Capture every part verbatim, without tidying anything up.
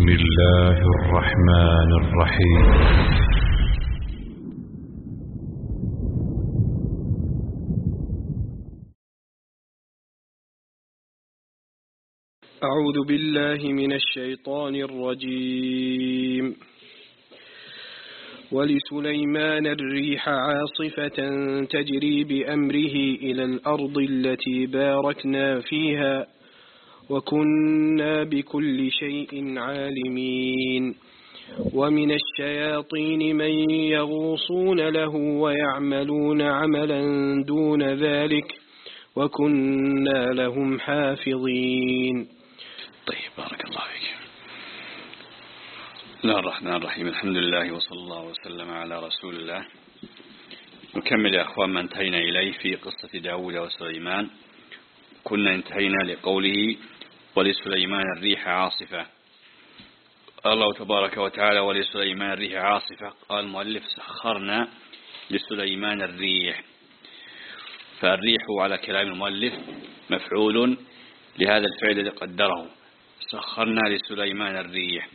بسم الله الرحمن الرحيم. أعوذ بالله من الشيطان الرجيم. ولسليمان الريح عاصفة تجري بأمره إلى الأرض التي باركنا فيها وكنا بكل شيء عالمين. ومن الشياطين من يغوصون له ويعملون عملا دون ذلك وكنا لهم حافظين. طيب، بارك الله فيك. بسم الله الرحمن الرحيم. الحمد لله وصلى الله وسلم على رسول الله. نكمل يا أخوان ما انتهينا إليه في قصة داود وسليمان. كنا انتهينا لقوله ولسليمان الريح عاصفة. الله تبارك وتعالى ولسليمان الريح عاصفة. قال المؤلف سخرنا لسليمان الريح، فالريح على كلام المؤلف مفعول لهذا الفعل الذي قدره. سخرنا لسليمان الريح،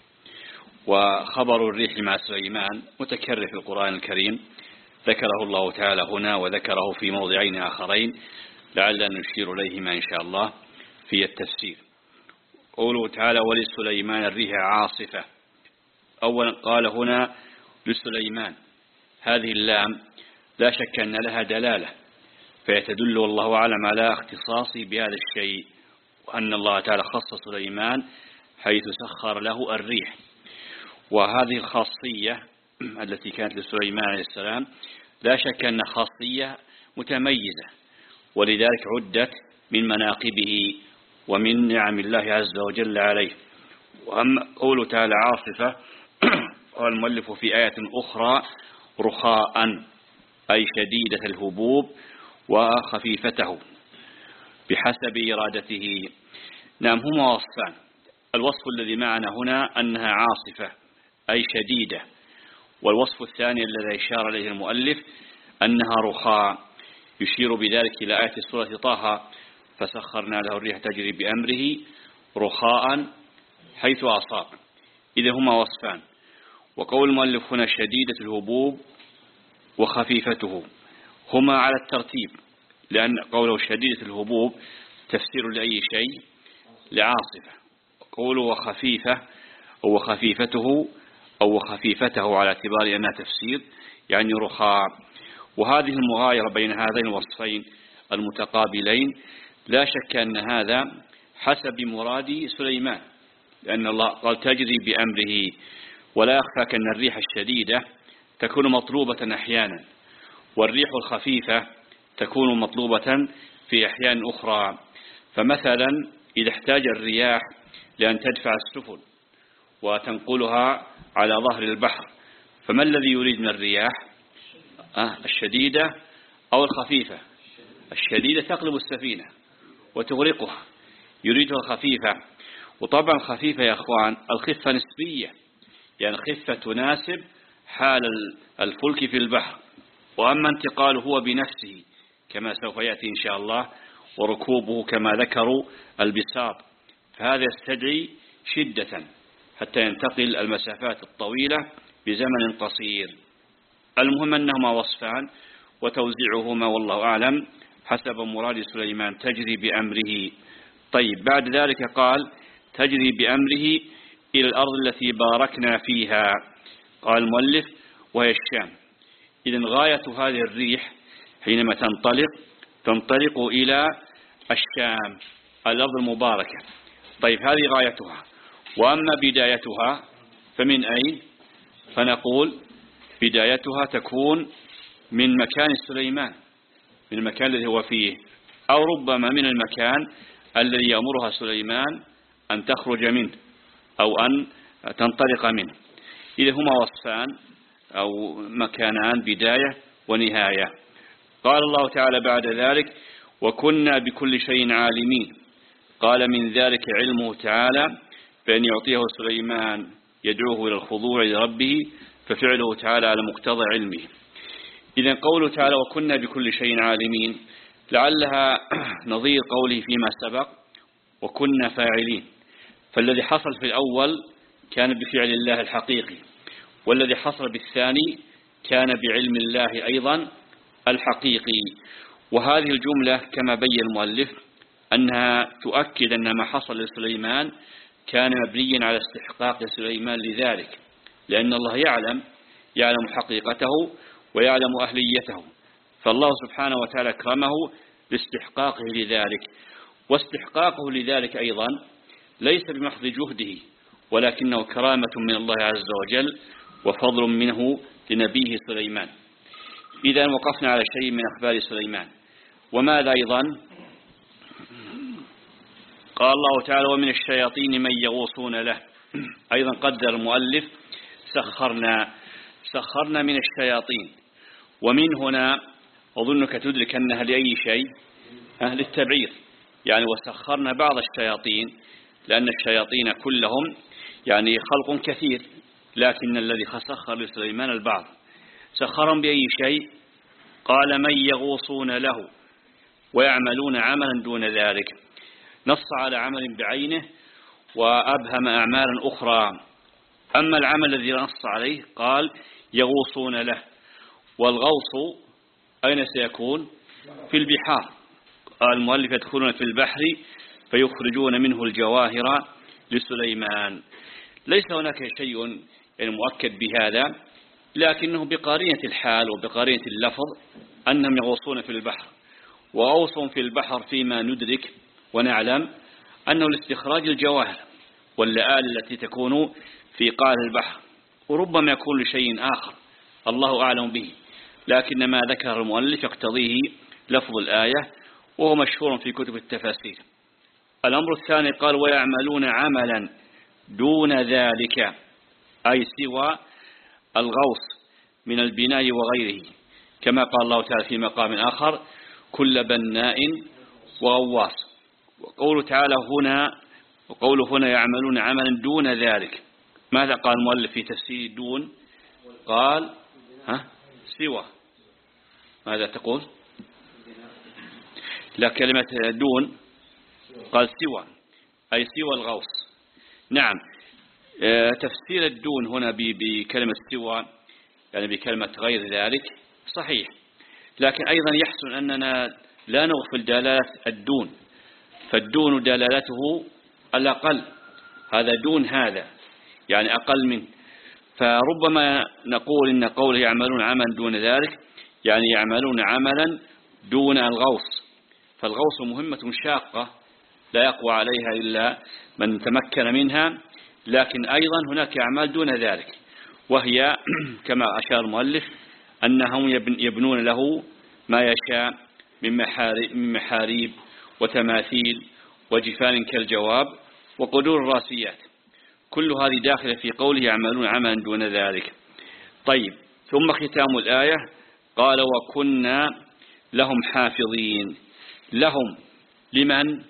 وخبر الريح مع سليمان متكرر في القرآن الكريم، ذكره الله تعالى هنا وذكره في موضعين آخرين لعلنا نشير إليهما إن شاء الله في التفسير. قوله تعالى ولسليمان الريح عاصفة. أولا قال هنا لسليمان، هذه اللام لا شك أن لها دلالة، فيتدل والله أعلم على اختصاصه بهذا الشيء، وأن الله تعالى خص سليمان حيث سخر له الريح. وهذه الخاصية التي كانت لسليمان عليه السلام لا شك أن خاصية متميزة، ولذلك عدت من مناقبه ومن نعم الله عز وجل عليه. وأما قوله تعالى عاصفة قال المؤلف في آية أخرى رخاء، أي شديدة الهبوب وخفيفته بحسب إرادته. نعم، هما وصفان. الوصف الذي معنا هنا أنها عاصفة أي شديدة، والوصف الثاني الذي إشار إليه المؤلف أنها رخاء، يشير بذلك إلى آية سورة طه فسخرنا له الريح تجري بأمره رخاء حيث أصاب. إذا هما وصفان. وقول المؤلف هنا شديدة الهبوب وخفيفته هما على الترتيب، لأن قوله شديدة الهبوب تفسير لأي شيء لعاصفة، قوله وخفيفة أو خفيفته أو خفيفته على اعتبار أنها تفسير يعني رخاء. وهذه المغايرة بين هذين الوصفين المتقابلين لا شك أن هذا حسب مراد سليمان، لأن الله قال تجري بأمره، ولا يخفى أن الريح الشديدة تكون مطلوبة أحيانا، والريح الخفيفة تكون مطلوبة في أحيان أخرى. فمثلا إذا احتاج الرياح لأن تدفع السفن وتنقلها على ظهر البحر، فما الذي يريد من الرياح؟ آه الشديدة أو الخفيفة؟ الشديدة تقلب السفينة وتغرقها، يريدها الخفيفة. وطبعا الخفيفة يا أخوان الخفة نسبية، يعني الخفة تناسب حال الفلك في البحر، وأما انتقاله هو بنفسه كما سوف يأتي إن شاء الله، وركوبه كما ذكروا البساط، فهذا يستدعي شدة حتى ينتقل المسافات الطويلة بزمن قصير. المهم أنهما وصفان وتوزيعهما والله أعلم حسب مراد سليمان تجري بأمره. طيب، بعد ذلك قال تجري بأمره إلى الأرض التي باركنا فيها. قال المؤلف وهي الشام. إذن غاية هذه الريح حينما تنطلق تنطلق إلى الشام الأرض المباركة. طيب، هذه غايتها. وأما بدايتها فمن أين؟ فنقول بدايتها تكون من مكان سليمان، من المكان الذي هو فيه، أو ربما من المكان الذي يأمرها سليمان أن تخرج منه أو أن تنطلق منه. إذا هما وصفان أو مكانان، بداية ونهاية. قال الله تعالى بعد ذلك وكنا بكل شيء عالمين. قال من ذلك علمه تعالى بأن يعطيه سليمان يدعوه إلى الخضوع لربه، ففعله تعالى على مقتضى علمه. إذن قوله تعالى وكنا بكل شيء عالمين لعلها نظير قوله فيما سبق وكنا فاعلين. فالذي حصل في الأول كان بفعل الله الحقيقي، والذي حصل بالثاني كان بعلم الله أيضا الحقيقي. وهذه الجملة كما بين المؤلف أنها تؤكد أن ما حصل لسليمان كان مبنيا على استحقاق سليمان لذلك، لأن الله يعلم يعلم حقيقته ويعلم أهليته، فالله سبحانه وتعالى أكرمه باستحقاقه لذلك. واستحقاقه لذلك أيضا ليس بمحض جهده، ولكنه كرامة من الله عز وجل وفضل منه لنبيه سليمان. إذا وقفنا على شيء من أخبار سليمان. وماذا أيضا؟ قال الله تعالى: ومن الشياطين من يغوصون له. أيضا قدر المؤلف سخرنا سخرنا من الشياطين، ومن هنا أظنك تدرك أنها لأي شيء؟ أهل التبعير، يعني وسخرنا بعض الشياطين، لأن الشياطين كلهم يعني خلق كثير، لكن الذي سخر لسليمان البعض. سخرهم بأي شيء؟ قال: من يغوصون له ويعملون عملا دون ذلك. نص على عمل بعينه وأبهم أعمالا أخرى. أما العمل الذي نص عليه قال يغوصون له، والغوص أين سيكون؟ في البحار. قال المؤلف: يدخلون في البحر فيخرجون منه الجواهر لسليمان. ليس هناك شيء يعني مؤكد بهذا، لكنه بقرينة الحال وبقرينة اللفظ أنهم يغوصون في البحر. وغوصهم في البحر فيما ندرك ونعلم أنه لاستخراج الجواهر واللآل التي تكون في قاع البحر، وربما يكون لشيء آخر الله أعلم به، لكن ما ذكر المؤلف يقتضيه لفظ الآية، وهو مشهور في كتب التفاسير. الأمر الثاني قال: ويعملون عملا دون ذلك، أي سوى الغوص من البناء وغيره، كما قال الله تعالى في مقام آخر: كل بناء وغواص. وقوله تعالى هنا وقوله هنا يعملون عملا دون ذلك، ماذا قال المؤلف في تفسير دون؟ قال ها سوى. ماذا تقول؟ لا، كلمة دون قال سوى، أي سوى الغوص. نعم، تفسير الدون هنا بكلمة سوى يعني بكلمة غير ذلك صحيح، لكن أيضا يحسن أننا لا نغفل دلالة الدون، فالدون دلالته الأقل، هذا دون هذا يعني أقل منه. فربما نقول إن قوله يعملون عملا دون ذلك يعني يعملون عملا دون الغوص، فالغوص مهمة شاقة لا يقوى عليها إلا من تمكن منها، لكن أيضا هناك أعمال دون ذلك، وهي كما أشار المؤلف أنهم يبنون له ما يشاء من محاريب وتماثيل وجفان كالجواب وقدور الراسيات، كل هذه داخلة في قوله يعملون عملا دون ذلك. طيب، ثم ختام الآية قال: وكنا لهم حافظين. لهم لمن؟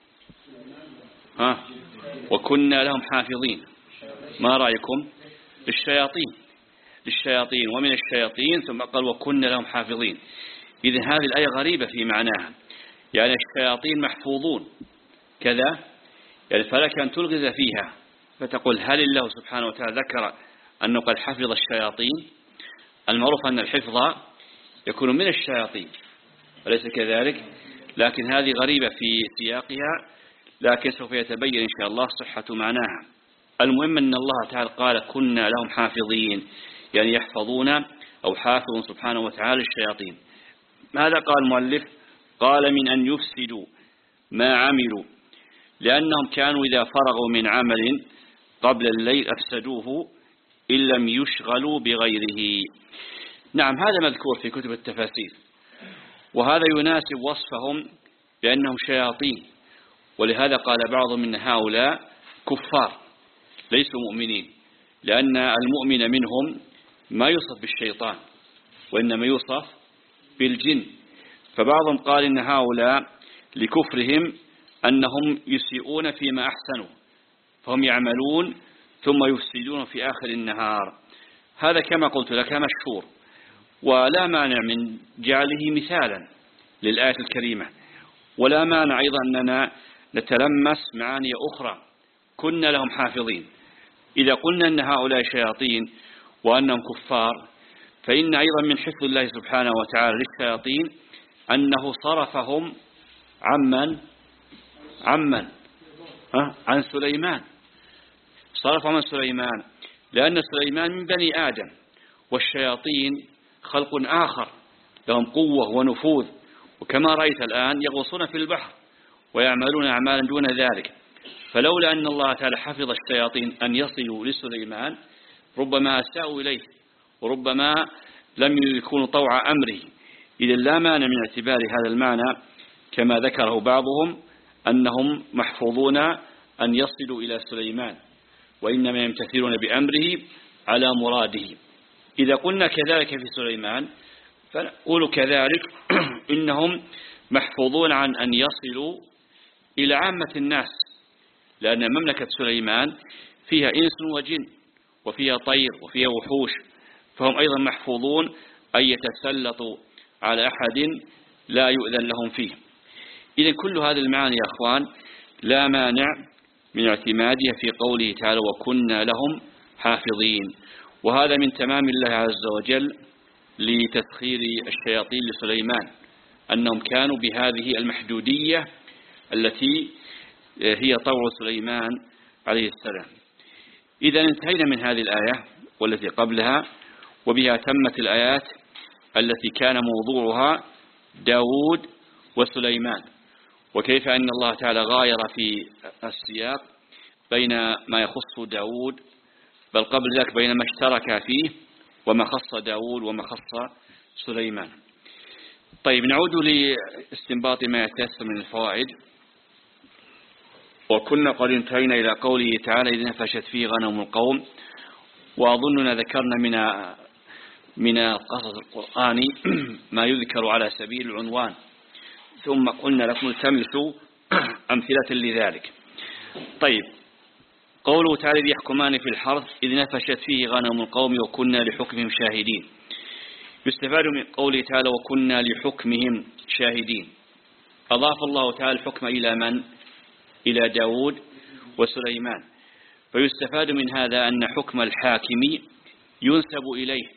ها وكنا لهم حافظين، ما رأيكم؟ للشياطين للشياطين ومن الشياطين، ثم قال وكنا لهم حافظين. إذن هذه الآية غريبة في معناها، يعني الشياطين محفوظون كذا، يعني فلك أن تلغز فيها فتقول هل الله سبحانه وتعالى ذكر أنه قد حفظ الشياطين؟ المعروف أن الحفظ يكون من الشياطين وليس كذلك، لكن هذه غريبة في سياقها، لكن سوف يتبين إن شاء الله صحة معناها. المهم أن الله تعالى قال كنا لهم حافظين، يعني يحفظون أو حافظون سبحانه وتعالى الشياطين. ماذا قال المؤلف؟ قال من أن يفسدوا ما عملوا، لأنهم كانوا إذا فرغوا من عمل قبل الليل أفسدوه إن لم يشغلوا بغيره. نعم، هذا مذكور في كتب التفاسير، وهذا يناسب وصفهم بأنهم شياطين، ولهذا قال بعضهم من هؤلاء كفار ليسوا مؤمنين، لأن المؤمن منهم ما يوصف بالشيطان وإنما يوصف بالجن. فبعضهم قال إن هؤلاء لكفرهم أنهم يسيئون فيما أحسنوا، فهم يعملون ثم يفسدون في آخر النهار. هذا كما قلت لك مشهور، ولا مانع من جعله مثالا للآية الكريمة، ولا مانع أيضا أننا نتلمس معاني أخرى. كنا لهم حافظين، إذا قلنا أن هؤلاء شياطين وأنهم كفار، فإن أيضا من حفظ الله سبحانه وتعالى للشياطين أنه صرفهم عمن عمن عن سليمان، صرفهم عن سليمان، لأن سليمان من بني آدم، والشياطين خلق آخر لهم قوة ونفوذ، وكما رأيت الآن يغوصون في البحر ويعملون أعمالا دون ذلك. فلولا أن الله تعالى حفظ الشياطين أن يصلوا لسليمان ربما أساءوا إليه، وربما لم يكونوا طوع أمره. إذا لا مانع من اعتبار هذا المعنى كما ذكره بعضهم أنهم محفوظون أن يصلوا إلى سليمان، وإنما يمتثلون بأمره على مراده. إذا قلنا كذلك في سليمان فنقول كذلك إنهم محفوظون عن أن يصلوا إلى عامة الناس، لأن مملكة سليمان فيها إنس وجن وفيها طير وفيها وحوش، فهم أيضا محفوظون أن يتسلطوا على أحد لا يؤذن لهم فيه. إذن كل هذه المعاني يا أخوان لا مانع من اعتمادها في قوله تعالى وكنا لهم حافظين. وهذا من تمام الله عز وجل لتسخير الشياطين لسليمان، أنهم كانوا بهذه المحدودية التي هي طوع سليمان عليه السلام. إذا انتهينا من هذه الآية والتي قبلها، وبها تمت الآيات التي كان موضوعها داود وسليمان، وكيف أن الله تعالى غاير في السياق بين ما يخص داود، بل قبل ذلك بين ما اشترك فيه وما خص داود وما خص سليمان. طيب نعود لاستنباط ما يتيسر من الفوائد. وكنا قد انتهينا إلى قوله تعالى إذ نفشت فيه غنم القوم، وأظننا ذكرنا من من قصص القرآن ما يذكر على سبيل العنوان، ثم قلنا لكم التمسوا أمثلة لذلك. طيب قوله تعالى إذ يحكمان في الحرث إذ نفشت فيه غنم القوم وكنا لحكمهم شاهدين. يستفاد من قوله تعالى وكنا لحكمهم شاهدين، أضاف الله تعالى الحكم إلى من؟ إلى داود وسليمان. فيستفاد من هذا أن حكم الحاكم ينسب إليه،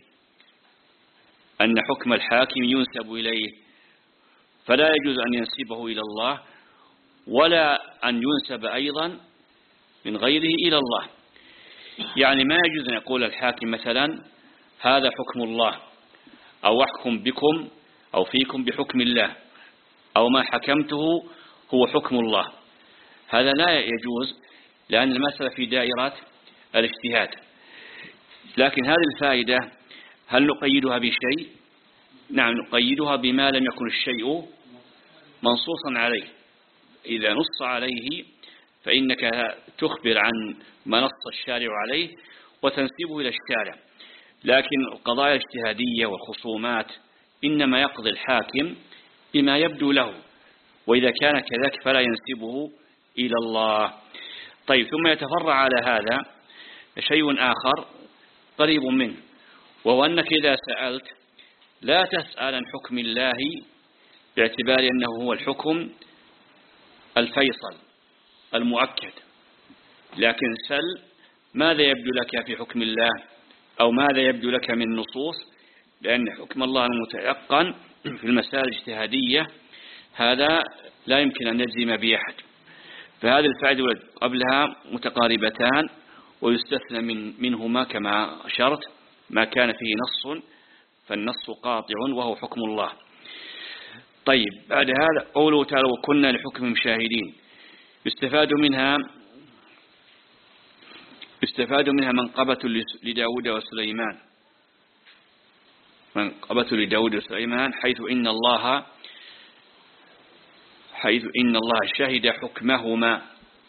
أن حكم الحاكم ينسب إليه، فلا يجوز أن ينسبه إلى الله ولا أن ينسب أيضا من غيره إلى الله. يعني ما يجوز أن يقول الحاكم مثلا هذا حكم الله، أو أحكم بكم أو فيكم بحكم الله، أو ما حكمته هو حكم الله، هذا لا يجوز، لأن المسألة في دائرة الاجتهاد. لكن هذه الفائدة هل نقيدها بشيء؟ نعم نقيدها بما لم يكن الشيء منصوصا عليه. إذا نص عليه فإنك تخبر عن ما نص الشارع عليه وتنسبه إلى الشارع. لكن القضايا الاجتهادية والخصومات إنما يقضي الحاكم بما يبدو له، وإذا كان كذلك فلا ينسبه إلى الله. طيب ثم يتفرع على هذا شيء آخر قريب منه، وهو أنك إذا سألت لا تسأل عن حكم الله باعتبار أنه هو الحكم الفيصل المؤكد، لكن سل ماذا يبدو لك في حكم الله أو ماذا يبدو لك من نصوص، لأن حكم الله المتيقن في المسائل الاجتهادية هذا لا يمكن أن نجزم بأحد. فهذه الفائدة قبلها متقاربتان، ويستثنى من منهما كما أشرت ما كان فيه نص فالنص قاطع وهو حكم الله. طيب بعد هذا قوله تعالى وكنا لحكمهم شاهدين، يستفاد منها يستفاد منها منقبة لداود وسليمان، منقبة لداود وسليمان حيث إن الله حيث إن الله شهد حكمهما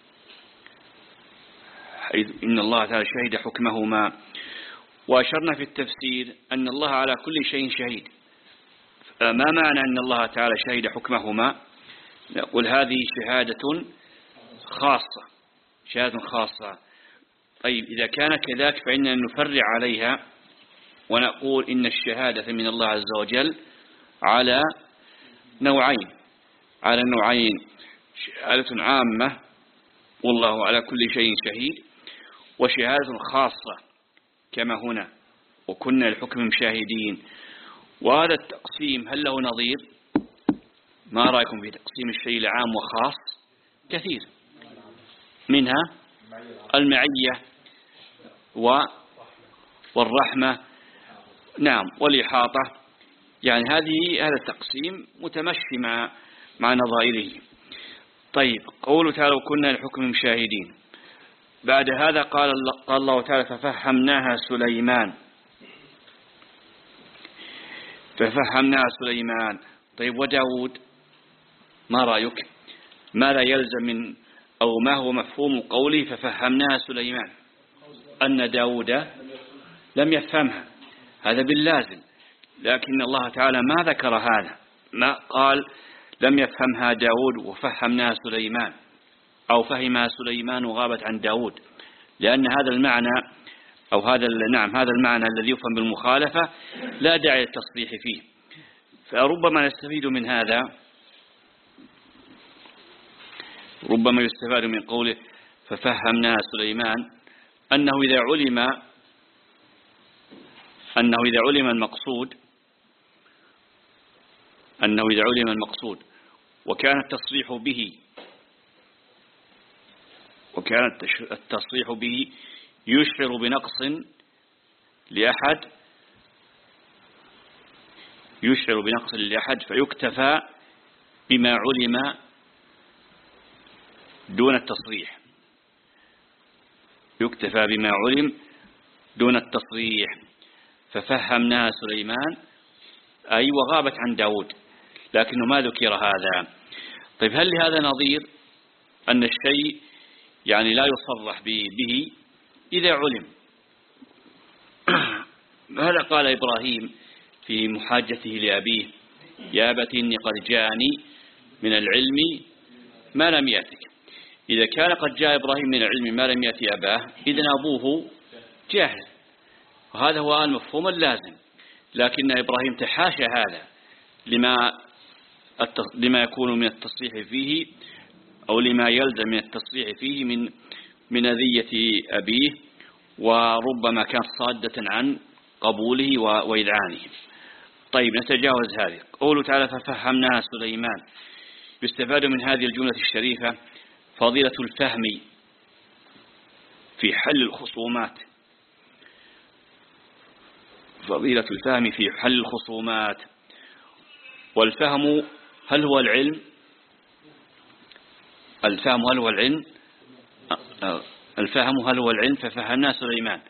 حيث إن الله تعالى شهد حكمهما. وأشرنا في التفسير أن الله على كل شيء شهيد. ما معنى أن الله تعالى شهد حكمهما؟ نقول هذه شهادة خاصة، شهادة خاصة. طيب إذا كان كذلك فإننا نفرع عليها ونقول إن الشهادة من الله عز وجل على نوعين على نوعين شهادة عامة والله على كل شيء شهيد، وشهادة خاصة كما هنا وكنا للحكم مشاهدين. وهذا التقسيم هل له نظير؟ ما رأيكم في تقسيم الشيء لعام وخاص؟ كثير، منها المعية والرحمة، نعم، والإحاطة. يعني هذه هذا التقسيم متمشي مع مع نظائره. طيب، قوله تعالى وكنا للحكم مشاهدين. بعد هذا قال الله تعالى ففهمناها سليمان ففهمناها سليمان. طيب، وداود ما رأيك؟ ماذا يلزم من أو ما هو مفهوم قوله ففهمناها سليمان؟ أن داود لم يفهمها، هذا باللازم، لكن الله تعالى ما ذكر هذا، ما قال لم يفهمها داود وفهمناها سليمان أو فهمها سليمان وغابت عن داود، لأن هذا المعنى أو هذا نعم هذا المعنى الذي يفهم بالمخالفة لا داعي للتصريح فيه. فربما نستفيد من هذا، ربما يستفاد من قوله ففهمنا سليمان أنه إذا علم أنه إذا علم المقصود أنه إذا علم المقصود وكان التصريح به وكان التصريح به يشعر بنقص لأحد يشعر بنقص لأحد فيكتفى بما علم دون التصريح يكتفى بما علم دون التصريح. ففهمناها سليمان أي وغابت عن داود، لكنه ما ذكر هذا. طيب، هل لهذا نظير أن الشيء يعني لا يصرح به إذا علم؟ هذا قال إبراهيم في محاجته لأبيه يا أبت إني قد جاءني من العلم ما لم يأتك. إذا كان قد جاء إبراهيم من العلم ما لم يأتي أباه، إذن أبوه جاهل، وهذا هو المفهوم اللازم. لكن إبراهيم تحاشى هذا لما لما يكون من التصريح فيه أو لما يلزم من التصريح فيه من من أذية أبيه، وربما كان صادة عن قبوله وإذعانه. طيب، نتجاوز هذه. قوله تعالى ففهمناها سليمان. يستفاد من هذه الجملة الشريفة فضيلة الفهم في حل الخصومات فضيلة الفهم في حل الخصومات. والفهم هل هو العلم؟ الفهم هل هو العلم؟ الفهم هل هو العلم؟ ففهمنا سليمان.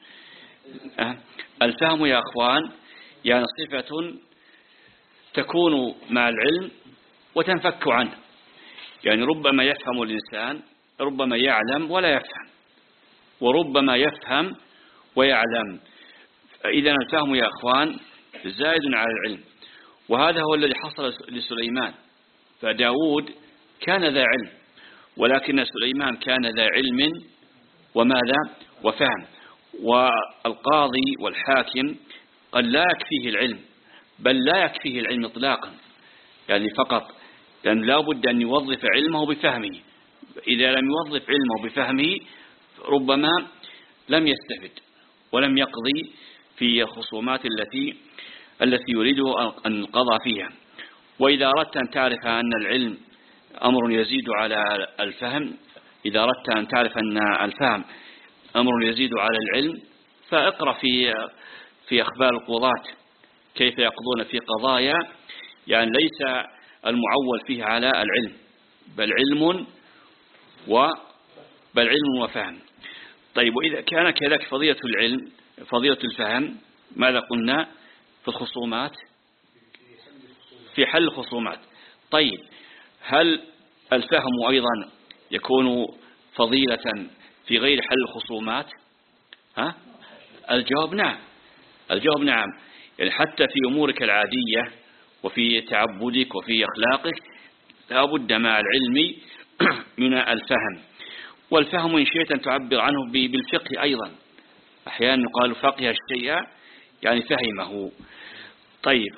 الفهم يا أخوان يعني صفة تكون مع العلم وتنفك عنه. يعني ربما يفهم الإنسان، ربما يعلم ولا يفهم، وربما يفهم ويعلم. إذن الفهم يا أخوان زائد على العلم، وهذا هو الذي حصل لسليمان. فداود كان ذا علم، ولكن سليمان كان ذا علم وماذا؟ وفهم. والقاضي والحاكم قد لا يكفيه العلم، بل لا يكفيه العلم إطلاقا، يعني فقط، لأن لا بد أن يوظف علمه بفهمه. إذا لم يوظف علمه بفهمه ربما لم يستفد ولم يقضي في الخصومات التي التي يريد أن القضاء فيها. وإذا أردت أن تعرف أن العلم أمر يزيد على الفهم إذا أردت أن تعرف أن الفهم أمر يزيد على العلم فاقرأ في في أخبار القضاة كيف يقضون في قضايا يعني ليس المعول فيه على العلم، بل علم و بل علم وفهم. طيب، وإذا كان كذلك فضيلة العلم فضيلة الفهم ماذا قلنا في الخصومات؟ في حل الخصومات. طيب، هل الفهم أيضا يكون فضيلة في غير حل الخصومات؟ ها؟ الجواب نعم. الجواب نعم. يعني حتى في أمورك العادية وفي تعبدك وفي أخلاقك لا بد مع العلم من الفهم. والفهم إن شئت أن تعبر عنه بالفقه أيضا، أحيانا يقال فقه الشيء يعني فهمه. طيب،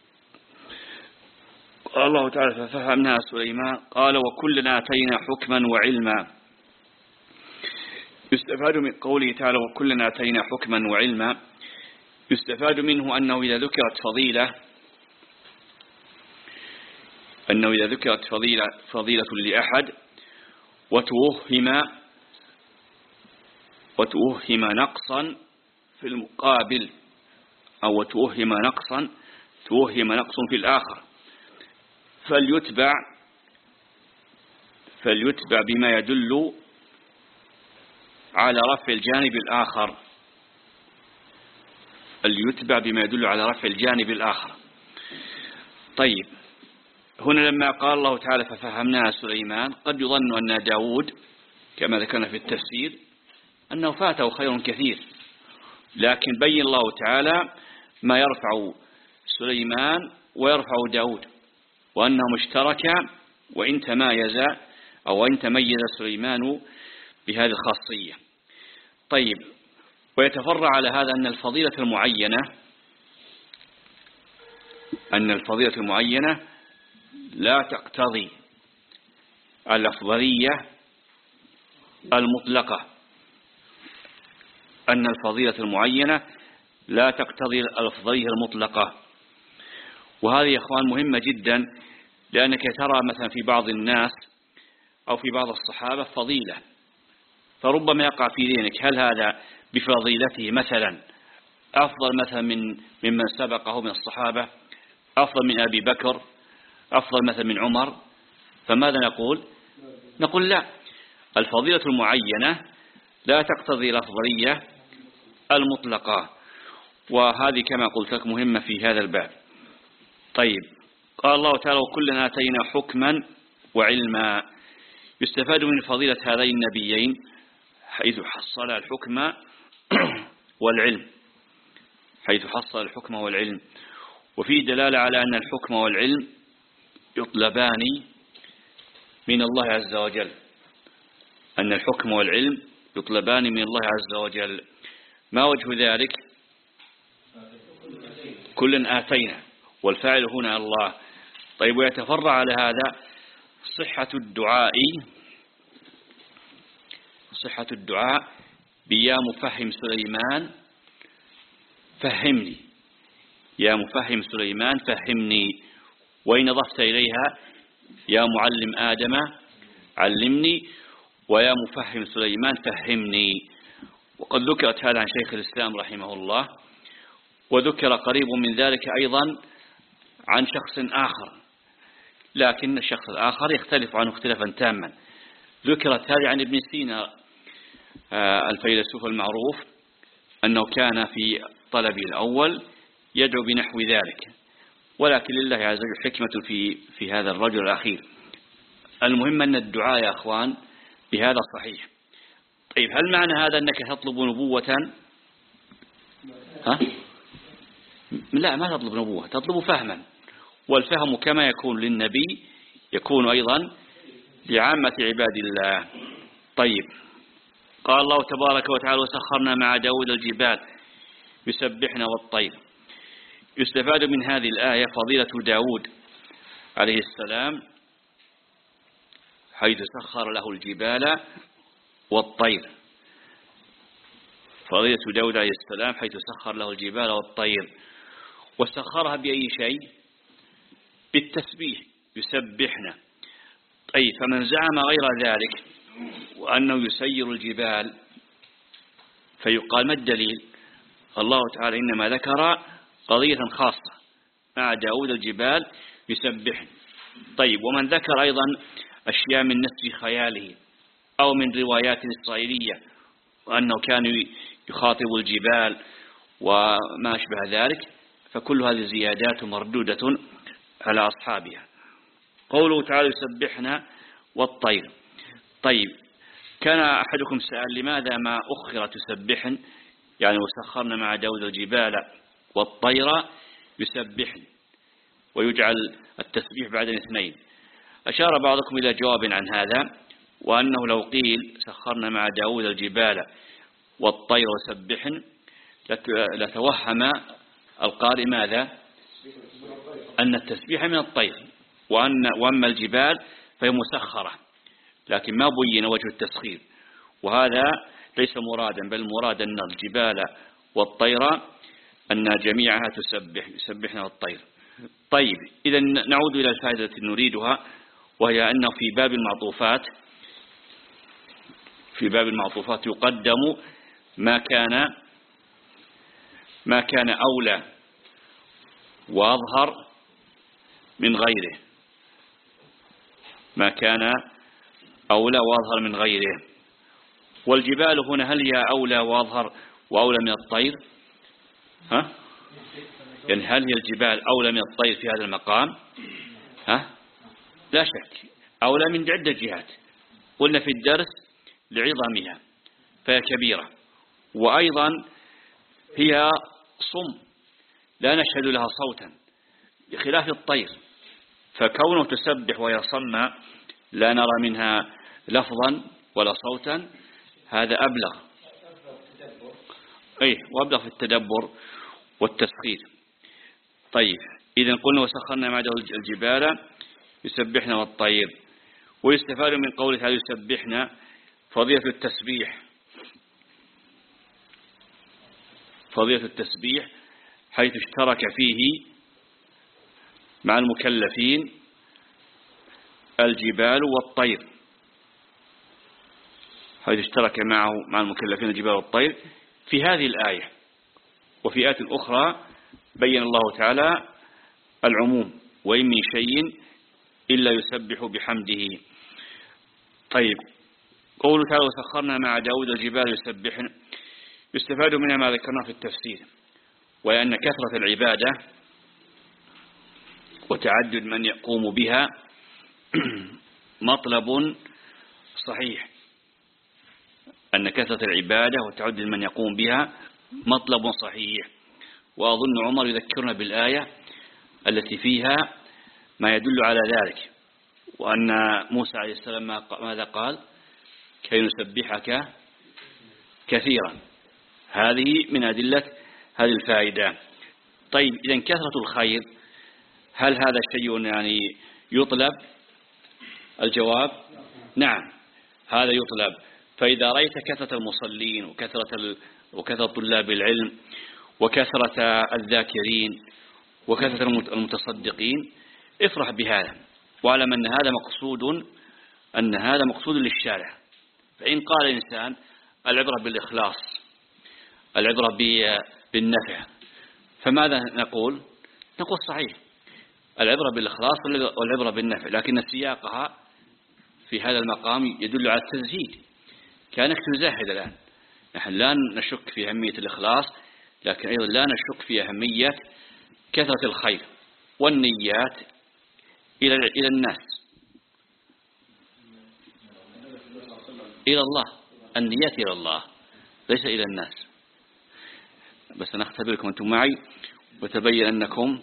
قال الله تعالى ففهمناها سليمان قال وكلنا آتينا حكما وعلما. يستفاد من قوله تعالى وكلنا آتينا حكما وعلما، يستفاد منه أنه إذا ذكرت فضيلة أنه إذا ذكرت فضيلة, فضيلة لأحد وتوهم وتوهم نقصا في المقابل، أو توهم نقصا توهم نقص في الآخر، فليتبع فليتبع بما يدل على رفع الجانب الآخر فليتبع بما يدل على رفع الجانب الآخر. طيب، هنا لما قال الله تعالى ففهمناها سليمان، قد يظن أن داود كما ذكرنا في التفسير أنه فاته خير كثير، لكن بين الله تعالى ما يرفع سليمان ويرفع داود، وأنهم اشتركا وإن تمايز أو إن تميز سليمان بهذه الخاصية. طيب، ويتفرع على هذا أن الفضيلة المعينة أن الفضيلة المعينة لا تقتضي الأفضلية المطلقة أن الفضيلة المعينة لا تقتضي الأفضلية المطلقة. وهذه يا إخوان مهمة جدا، لأنك ترى مثلا في بعض الناس أو في بعض الصحابة فضيلة، فربما يقع في ذهنك هل هذا بفضيلته مثلا أفضل مثلا من ممن سبقه من الصحابة، أفضل من أبي بكر، أفضل مثلا من عمر؟ فماذا نقول؟ نقول لا، الفضيلة المعينة لا تقتضي الأفضلية المطلقة، وهذه كما قلت لك مهمة في هذا الباب. طيب، قال الله تعالى وكلنا آتينا حكما وعلما، يستفاد من فضيلة هذين النبيين حيث حصل الحكم والعلم حيث حصل الحكم والعلم وفي دلالة على أن الحكم والعلم يطلبان من الله عز وجل أن الحكم والعلم يطلبان من الله عز وجل. ما وجه ذلك؟ كلا آتينا، والفاعل هنا الله. طيب، ويتفرع على هذا صحة الدعاء صحة الدعاء بيا مفهم سليمان فهمني، يا مفهم سليمان فهمني، وإن ضفت إليها يا معلم آدم علمني، ويا مفهم سليمان فهمني. وقد ذكرت هذا عن شيخ الإسلام رحمه الله، وذكر قريب من ذلك أيضا عن شخص آخر، لكن الشخص الآخر يختلف عنه اختلافا تاما. ذكرت هذه عن ابن سينا الفيلسوف المعروف أنه كان في طلبه الأول يدعو بنحو ذلك، ولكن لله عز وجل حكمة في في هذا الرجل الأخير. المهم أن الدعاء يا أخوان بهذا صحيح. طيب، هل معنى هذا أنك تطلب نبوة؟ ها؟ لا، ما تطلب نبوة، تطلب فهما، والفهم كما يكون للنبي يكون أيضا لعامة عباد الله. طيب، قال الله تبارك وتعالى وسخرنا مع داود الجبال يسبحنا والطير. يستفاد من هذه الآية فضيلة داود عليه السلام حيث سخر له الجبال والطير. فضيلة داود عليه السلام حيث سخر له الجبال والطير، وسخرها بأي شيء؟ بالتسبيح، يسبحنا. طيب، فمن زعم غير ذلك وأنه يسير الجبال فيقال ما الدليل؟ الله تعالى إنما ذكر قضية خاصة مع داود الجبال يسبحن. طيب، ومن ذكر أيضا أشياء من نسج خياله أو من روايات إسرائيلية وأنه كان يخاطب الجبال وما أشبه ذلك، فكل هذه زيادات مردودة على أصحابها. قوله تعالى يسبحنا والطير. طيب، كان أحدكم سأل لماذا ما أخر تسبحن، يعني وسخرنا مع داود الجبال والطير يسبحن ويجعل التسبيح بعد الاثنين. أشار بعضكم إلى جواب عن هذا، وأنه لو قيل سخرنا مع داود الجبال والطير وسبحن لتوهم القارئ ماذا؟ أن التسبيح من الطير، وأن وأما الجبال فهي مسخرة، لكن ما بين وجه التسخير، وهذا ليس مرادا، بل مراد أن الجبال والطير أن جميعها تسبح يسبحنا والطير. طيب، إذا نعود إلى الفائدة التي نريدها، وهي أنه في باب المعطوفات في باب المعطوفات يقدم ما كان ما كان أولى وأظهر من غيره ما كان أولى وأظهر من غيره. والجبال هنا هل هي أولى وأظهر وأولى من الطير؟ ها؟ يعني هل هي الجبال أولى من الطير في هذا المقام؟ ها؟ لا شك أولى من عدة جهات. قلنا في الدرس لعظمها فهي كبيرة، وأيضا هي صم لا نشهد لها صوتا بخلاف الطير، فكونه تسبح وهي صم لا نرى منها لفظا ولا صوتا، هذا أبلغ أي وأبلغ في التدبر والتسخير. طيب، إذا قلنا وسخرنا مع الجبال يسبحنا والطير. ويستفاد من قوله تعالى يسبحنا فضيلة التسبيح فضيلة التسبيح حيث اشترك فيه مع المكلفين الجبال والطير حيث اشترك معه مع المكلفين الجبال والطير في هذه الآية. وفي آيات أخرى بين الله تعالى العموم وإن من شيء إلا يسبح بحمده. طيب، قوله تعالى وسخرنا مع داود الجبال يسبحن، يستفاد منها ما ذكرنا في التفسير، وأن كثرة العبادة وتعدد من يقوم بها مطلب صحيح أن كثرة العبادة وتعدد من يقوم بها مطلب صحيح. وأظن عمر يذكرنا بالآية التي فيها ما يدل على ذلك، وأن موسى عليه السلام ماذا قال؟ كي نسبحك كثيرا. هذه من أدلة هذه الفائدة. طيب، إذن كثرة الخير هل هذا شيء يعني يطلب؟ الجواب نعم، هذا يطلب. فإذا رأيت كثرة المصلين وكثرة وكثرة طلاب العلم وكثرة الذاكرين وكثرة المتصدقين افرح بهذا، واعلم أن هذا مقصود أن هذا مقصود للشارع. فإن قال الإنسان العبرة بالإخلاص العبرة بالنفع، فماذا نقول؟ نقول صحيح العبرة بالإخلاص والعبرة بالنفع، لكن سياقها في هذا المقام يدل على التزهيد، كأنك تزاهد الآن. نحن لا نشك في أهمية الإخلاص، لكن أيضا لا نشك في أهمية كثرة الخير والنيات إلى إلى الناس، إلى الله. النيات إلى الله ليس إلى الناس. بس أنا أختبركم أنتم معي وتبين أنكم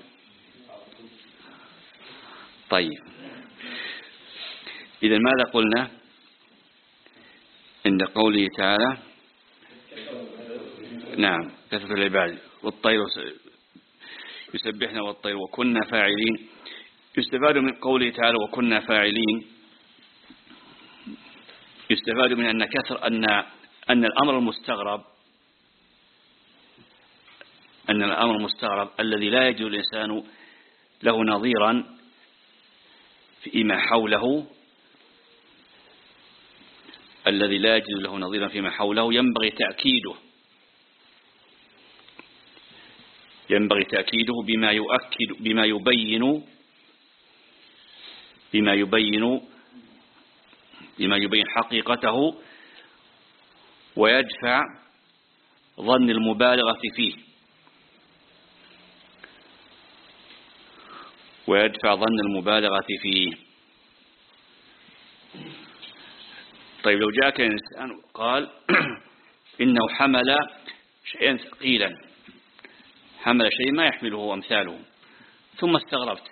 طيب. إذا ماذا قلنا عند قوله تعالى؟ نعم، كثرة العباد والطير يسبحنا والطير وكنا فاعلين. يستفاد من قوله تعالى وكنا فاعلين، يستفاد من أن كثر أن أن الأمر المستغرب أن الأمر المستغرب الذي لا يجد الإنسان له نظيرا فيما حوله الذي لا يجد له نظيرا فيما حوله ينبغي تأكيده ينبغي تأكيده بما يؤكد بما يبين بما يبين بما يبين حقيقته ويدفع ظن المبالغة فيه ويدفع ظن المبالغة فيه. طيب، لو جاءك إنسان قال إنه حمل شيئا ثقيلا، حمل شيء ما يحمله أمثاله، ثم استغربت،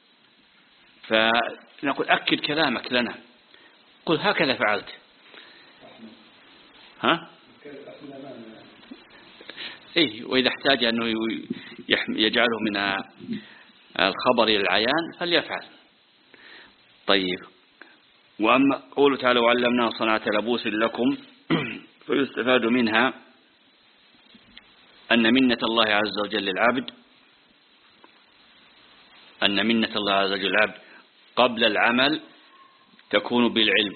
فنقول أكد كلامك لنا، قل هكذا فعلت. ها؟ إيه، وإذا احتاج أنه يجعله من الخبر إلى العيان فليفعل. طيب، وأما قوله تعالى وعلمنا صنعة لبوس لكم فيستفاد منها أن منة الله عز وجل للعبد أن منة الله عز وجل للعبد قبل العمل تكون بالعلم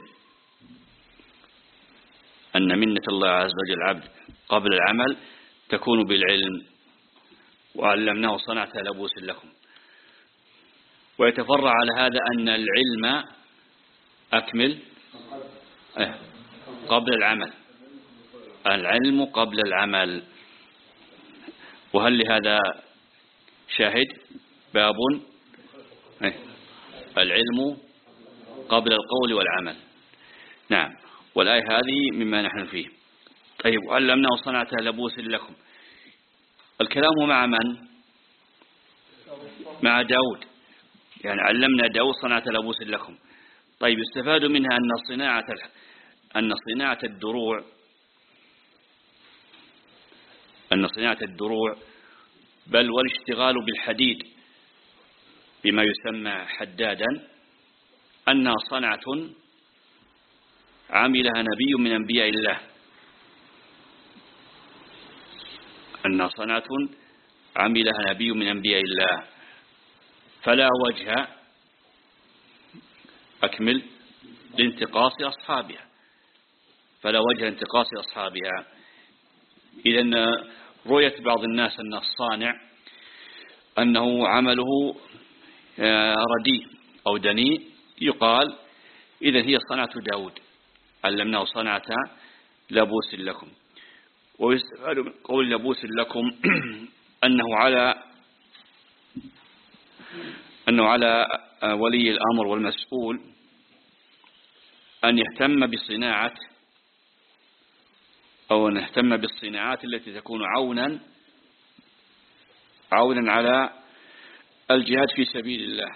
أن منة الله عز وجل للعبد قبل العمل تكون بالعلم وعلمناه صنعة لبوس لكم. ويتفرع على هذا أن العلم أكمل قبل العمل العلم قبل العمل. وهل لهذا شاهد؟ باب العلم قبل القول والعمل. نعم، والآية هذه مما نحن فيه. طيب، وعلمناه صنعة لبوس لكم. الكلام مع من؟ مع داود، يعني علمنا داود صنعة لبوس لكم. طيب، استفاد منها أن صناعة أن صناعة الدروع أن صناعة الدروع بل والاشتغال بالحديد بما يسمى حدادا أنها صنعة عملها نبي من أنبياء الله أنها صنعة عملها نبي من أنبياء الله فلا وجه أكمل لانتقاص أصحابها فلا وجه لانتقاص أصحابها. إذن رؤية بعض الناس أن الصانع أنه عمله رديء أو دنيء يقال إذن هي صنعة داود علمناه صنعة لبوس لكم. ويستفاد من قول لبوس لكم أنه على أنه على ولي الأمر والمسؤول أن يهتم بصناعة أو أن يهتم بالصناعات التي تكون عونا عونا على الجهاد في سبيل الله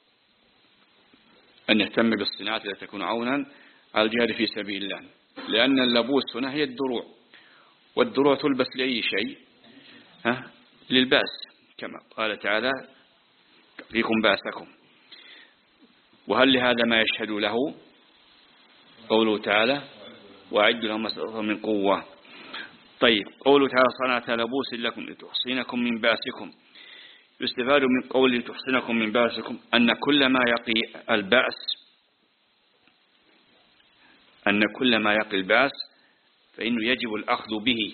أن يهتم بالصناعات التي تكون عونا على الجهاد في سبيل الله. لأن اللبوس هنا هي الدروع، والدروع تلبس لأي شيء ها للباس كما قال تعالى فيكم باسكم. وهل لهذا ما يشهد له قوله تعالى وأعدوا لهم ما استطعتم من قوة. طيب، قوله تعالى صنعة لبوس لكم لتحصنكم من باسكم. يستفاد من قول لتحصنكم من باسكم أن كل ما يقي البأس أن كل ما يقي البأس فإنه يجب الأخذ به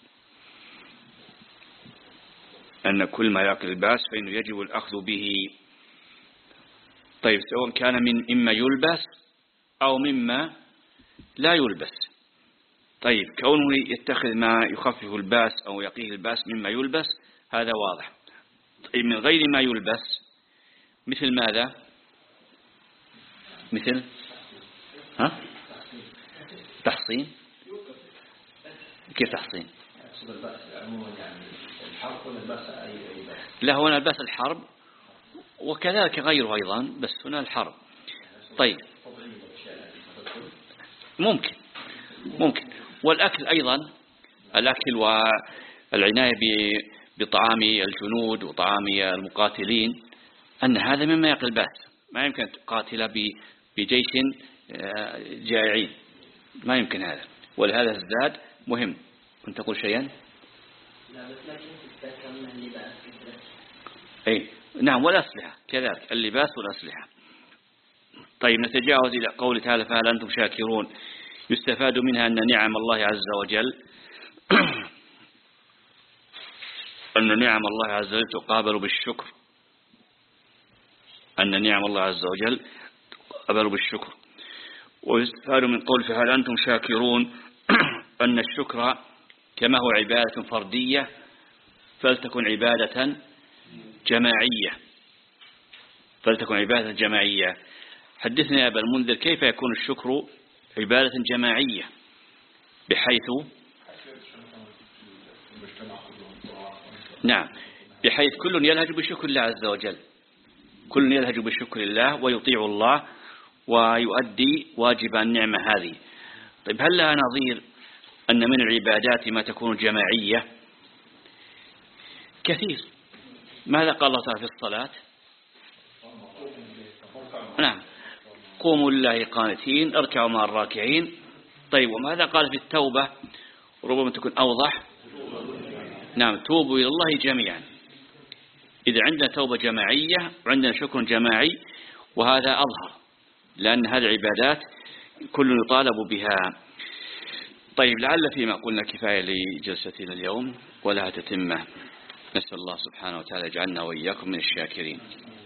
أن كل ما يقي البأس فإنه يجب الأخذ به. طيب، سواء كان من إما يلبس أو مما لا يلبس. طيب، كونه يتخذ ما يخفف الباس أو يقيه الباس مما يلبس هذا واضح. طيب، من غير ما يلبس مثل ماذا؟ مثل ها تحصين. كيف تحصين؟ لا، هنا الباس الحرب وكذلك غيره أيضا، بس هنا الحرب. طيب، ممكن ممكن والأكل أيضا، الأكل والعناية بطعام الجنود وطعام المقاتلين أن هذا مما يقي الباس. ما يمكن أن تقاتل بجيش جائعين، ما يمكن هذا. ولهذا ازداد مهم. كنت تقول شيئا؟ لا، بس لكن تتكلم اللباس. أي نعم، والأسلحة كذلك، اللباس والأسلحة. طيب، نتجاوز إلى قول تعالى فهل أنتم شاكرون. يستفاد منها أن نعم الله عز وجل أن نعم الله عز وجل تقابل بالشكر أن نعم الله عز وجل تقابل بالشكر. ويستفاد من قول فهل أنتم شاكرون أن الشكر كما هو عبادة فردية فلتكن عبادة جماعية فلتكن عبادة جماعية. حدثنا يا أبا المنذر كيف يكون الشكر عبادة جماعية بحيث نعم بحيث كل يلهج بشكر الله عز وجل كل يلهج بشكر الله ويطيع الله ويؤدي واجب النعمة هذه. طيب، هل لها نظير أن من العبادات ما تكون جماعية كثير؟ ماذا قال الله تعالى في الصلاة؟ نعم، قوموا لله قانتين اركعوا مع الراكعين طيب وماذا قال في التوبة؟ ربما تكون أوضح. نعم توبوا إلى الله جميعا. إذا عندنا توبة جماعية وعندنا شكر جماعي، وهذا أظهر لأن هذه العبادات كل يطالب بها. طيب لعل فيما قلنا كفاية لجلستنا اليوم ولها تتمة. نسأل الله سبحانه وتعالى يجعلنا وإياكم من الشاكرين.